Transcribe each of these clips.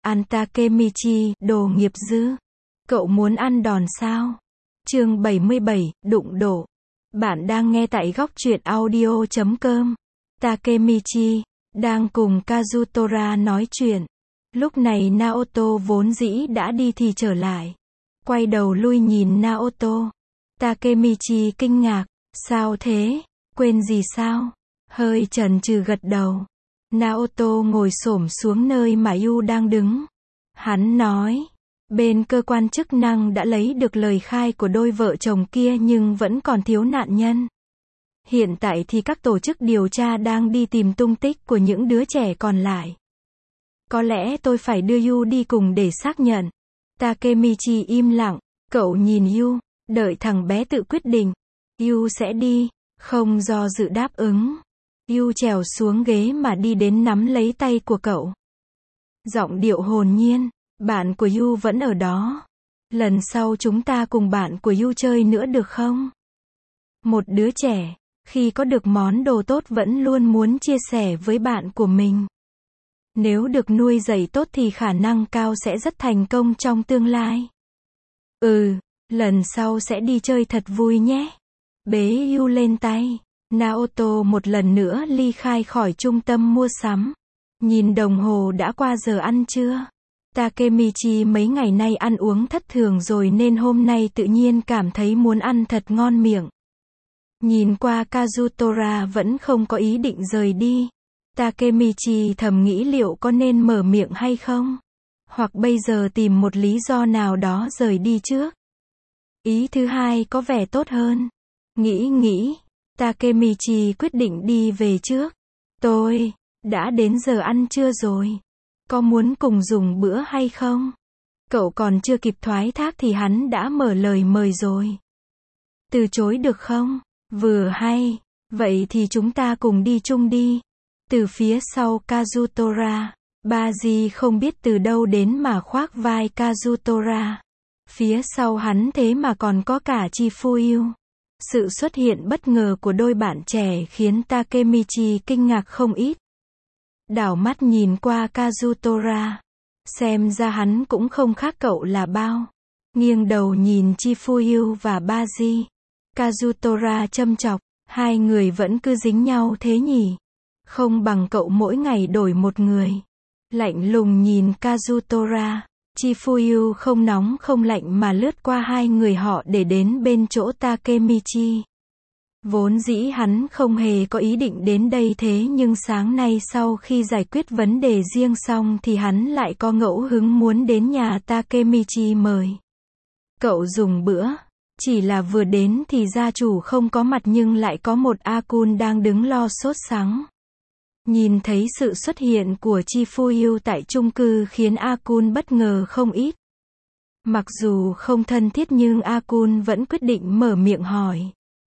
Ăn Takemichi, đồ nghiệp dư. Cậu muốn ăn đòn sao? Chương 77, đụng độ. Bạn đang nghe tại góc truyện audio.com. Takemichi đang cùng Kazutora nói chuyện. Lúc này Naoto vốn dĩ đã đi thì trở lại. Quay đầu lui nhìn Naoto. Takemichi kinh ngạc. Sao thế? Quên gì sao? Hơi chần chừ gật đầu. Naoto ngồi xổm xuống nơi mà Yu đang đứng. Hắn nói, bên cơ quan chức năng đã lấy được lời khai của đôi vợ chồng kia nhưng vẫn còn thiếu nạn nhân. Hiện tại thì các tổ chức điều tra đang đi tìm tung tích của những đứa trẻ còn lại. Có lẽ tôi phải đưa Yu đi cùng để xác nhận. Takemichi im lặng, cậu nhìn Yu, đợi thằng bé tự quyết định. Yu sẽ đi, không do dự đáp ứng. Yu trèo xuống ghế mà đi đến nắm lấy tay của cậu. Giọng điệu hồn nhiên, bạn của Yu vẫn ở đó. Lần sau chúng ta cùng bạn của Yu chơi nữa được không? Một đứa trẻ, khi có được món đồ tốt vẫn luôn muốn chia sẻ với bạn của mình. Nếu được nuôi dạy tốt thì khả năng cao sẽ rất thành công trong tương lai. Lần sau sẽ đi chơi thật vui nhé. Bế Yu lên tay. Naoto một lần nữa ly khai khỏi trung tâm mua sắm. Nhìn đồng hồ đã qua giờ ăn trưa. Takemichi mấy ngày nay ăn uống thất thường rồi nên hôm nay tự nhiên cảm thấy muốn ăn thật ngon miệng. Nhìn qua Kazutora vẫn không có ý định rời đi. Takemichi thầm nghĩ liệu có nên mở miệng hay không? Hoặc bây giờ tìm một lý do nào đó rời đi trước. Ý thứ hai có vẻ tốt hơn. Nghĩ, Takemichi quyết định đi về trước. Tôi, đã đến giờ ăn trưa rồi. Có muốn cùng dùng bữa hay không? Cậu còn chưa kịp thoái thác thì hắn đã mở lời mời rồi. Từ chối được không? Vừa hay. Vậy thì chúng ta cùng đi chung đi. Từ phía sau Kazutora, Baji không biết từ đâu đến mà khoác vai Kazutora. Phía sau hắn thế mà còn có cả Chifuyu. Sự xuất hiện bất ngờ của đôi bạn trẻ khiến Takemichi kinh ngạc không ít. Đảo mắt nhìn qua Kazutora. Xem ra hắn cũng không khác cậu là bao. Nghiêng đầu nhìn Chifuyu và Baji. Kazutora châm chọc, hai người vẫn cứ dính nhau thế nhỉ? Không bằng cậu mỗi ngày đổi một người. Lạnh lùng nhìn Kazutora. Chifuyu không nóng không lạnh mà lướt qua hai người họ để đến bên chỗ Takemichi. Vốn dĩ hắn không hề có ý định đến đây thế nhưng sáng nay sau khi giải quyết vấn đề riêng xong thì hắn lại có ngẫu hứng muốn đến nhà Takemichi mời. Cậu dùng bữa. Chỉ là vừa đến thì gia chủ không có mặt nhưng lại có một A-kun đang đứng lo sốt sắng. Nhìn thấy sự xuất hiện của Chifuyu tại chung cư khiến A-kun bất ngờ không ít. Mặc dù không thân thiết nhưng A-kun vẫn quyết định mở miệng hỏi.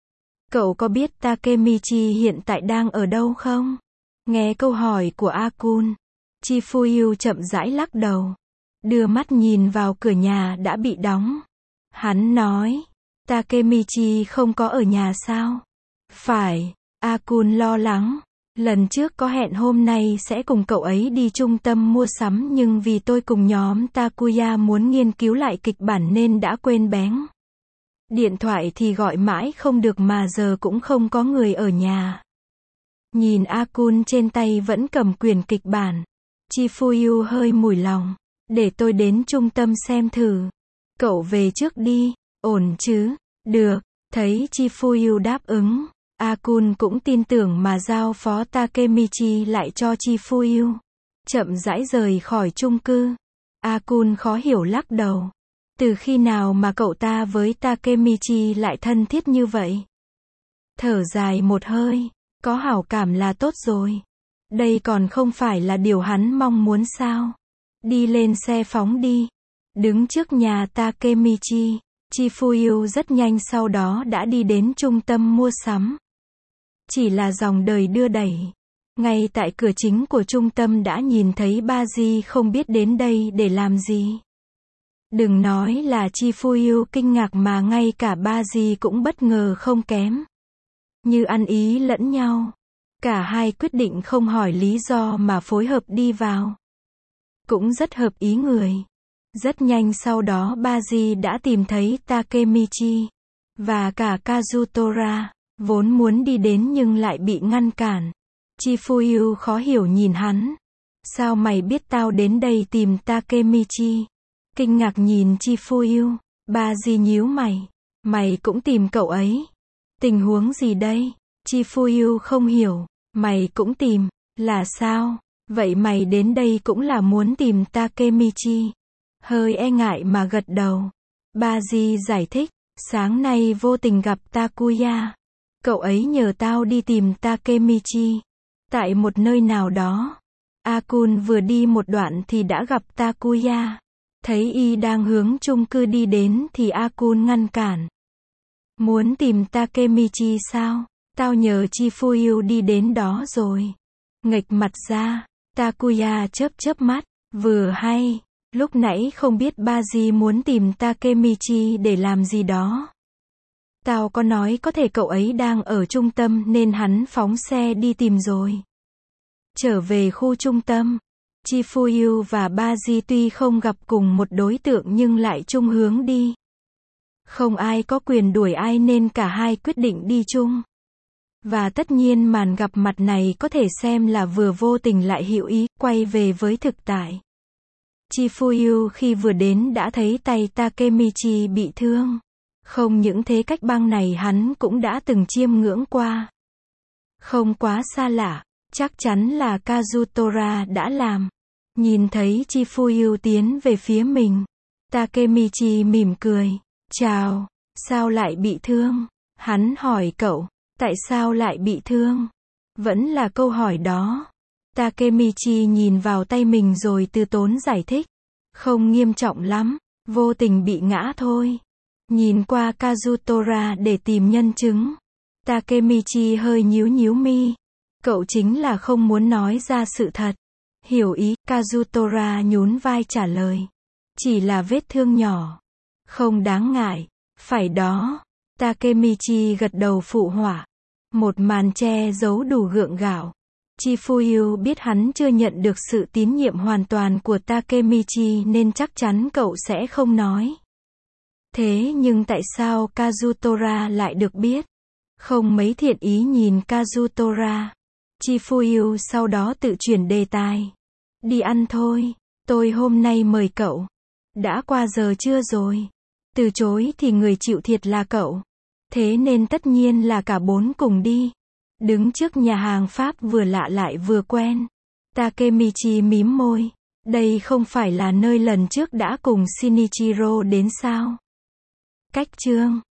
Cậu có biết Takemichi hiện tại đang ở đâu không? Nghe câu hỏi của A-kun, Chifuyu chậm rãi lắc đầu. Đưa mắt nhìn vào cửa nhà đã bị đóng. Hắn nói, Takemichi không có ở nhà sao? Phải, A-kun lo lắng. Lần trước có hẹn hôm nay sẽ cùng cậu ấy đi trung tâm mua sắm nhưng vì tôi cùng nhóm Takuya muốn nghiên cứu lại kịch bản nên đã quên béng. Điện thoại thì gọi mãi không được mà giờ cũng không có người ở nhà. Nhìn A-kun trên tay vẫn cầm quyển kịch bản. Chifuyu hơi mủi lòng. Để tôi đến trung tâm xem thử. Cậu về trước đi, ổn chứ? Được, thấy Chifuyu đáp ứng. A-kun cũng tin tưởng mà giao phó Takemichi lại cho Chifuyu. Chậm rãi rời khỏi chung cư. A-kun khó hiểu lắc đầu. Từ khi nào mà cậu ta với Takemichi lại thân thiết như vậy? Thở dài một hơi. Có hảo cảm là tốt rồi. Đây còn không phải là điều hắn mong muốn sao? Đi lên xe phóng đi. Đứng trước nhà Takemichi, Chifuyu rất nhanh sau đó đã đi đến trung tâm mua sắm. Chỉ là dòng đời đưa đẩy. Ngay tại cửa chính của trung tâm đã nhìn thấy Baji không biết đến đây để làm gì. Đừng nói là Chifuyu kinh ngạc mà ngay cả Baji cũng bất ngờ không kém. Như ăn ý lẫn nhau. Cả hai quyết định không hỏi lý do mà phối hợp đi vào. cũng rất hợp ý người. Rất nhanh sau đó Baji đã tìm thấy Takemichi và cả Kazutora, vốn muốn đi đến nhưng lại bị ngăn cản. Chifuyu khó hiểu nhìn hắn. Sao mày biết tao đến đây tìm Takemichi? Kinh ngạc nhìn Chifuyu. Baji nhíu mày. Mày cũng tìm cậu ấy. Tình huống gì đây? Chifuyu không hiểu. Mày cũng tìm. Là sao? Vậy mày đến đây cũng là muốn tìm Takemichi? Hơi e ngại mà gật đầu. Baji giải thích. Sáng nay vô tình gặp Takuya. Cậu ấy nhờ tao đi tìm Takemichi. Tại một nơi nào đó. Akun vừa đi một đoạn thì đã gặp Takuya. Thấy y đang hướng chung cư đi đến thì Akun ngăn cản. Muốn tìm Takemichi sao? Tao nhờ Chifuyu đi đến đó rồi. Nghệch mặt ra, Takuya chớp mắt. Vừa hay, lúc nãy không biết Baji muốn tìm Takemichi để làm gì đó. Tao có nói có thể cậu ấy đang ở trung tâm nên hắn phóng xe đi tìm rồi. Trở về khu trung tâm, Chifuyu và Baji tuy không gặp cùng một đối tượng nhưng lại chung hướng đi. Không ai có quyền đuổi ai nên cả hai quyết định đi chung. Và tất nhiên màn gặp mặt này có thể xem là vừa vô tình lại hữu ý, quay về với thực tại. Chifuyu khi vừa đến đã thấy tay Takemichi bị thương. Không những thế cách băng này hắn cũng đã từng chiêm ngưỡng qua. Không quá xa lạ, chắc chắn là Kazutora đã làm. Nhìn thấy Chifuyu tiến về phía mình, Takemichi mỉm cười. Chào, sao lại bị thương? Hắn hỏi cậu, tại sao lại bị thương? Vẫn là câu hỏi đó. Takemichi nhìn vào tay mình rồi từ tốn giải thích. Không nghiêm trọng lắm, vô tình bị ngã thôi. Nhìn qua Kazutora để tìm nhân chứng. Takemichi hơi nhíu mi. Cậu chính là không muốn nói ra sự thật. Hiểu ý, Kazutora nhún vai trả lời. Chỉ là vết thương nhỏ. Không đáng ngại. Phải đó. Takemichi gật đầu phụ họa. Một màn che giấu đủ gượng gạo. Chifuyu biết hắn chưa nhận được sự tín nhiệm hoàn toàn của Takemichi nên chắc chắn cậu sẽ không nói. Thế nhưng tại sao Kazutora lại được biết? Không mấy thiện ý nhìn Kazutora. Chifuyu sau đó tự chuyển đề tài. Đi ăn thôi, tôi hôm nay mời cậu. Đã qua giờ trưa rồi. Từ chối thì người chịu thiệt là cậu. Thế nên tất nhiên là cả bốn cùng đi. Đứng trước nhà hàng Pháp vừa lạ lại vừa quen. Takemichi mím môi. Đây không phải là nơi lần trước đã cùng Shinichiro đến sao? Cách chương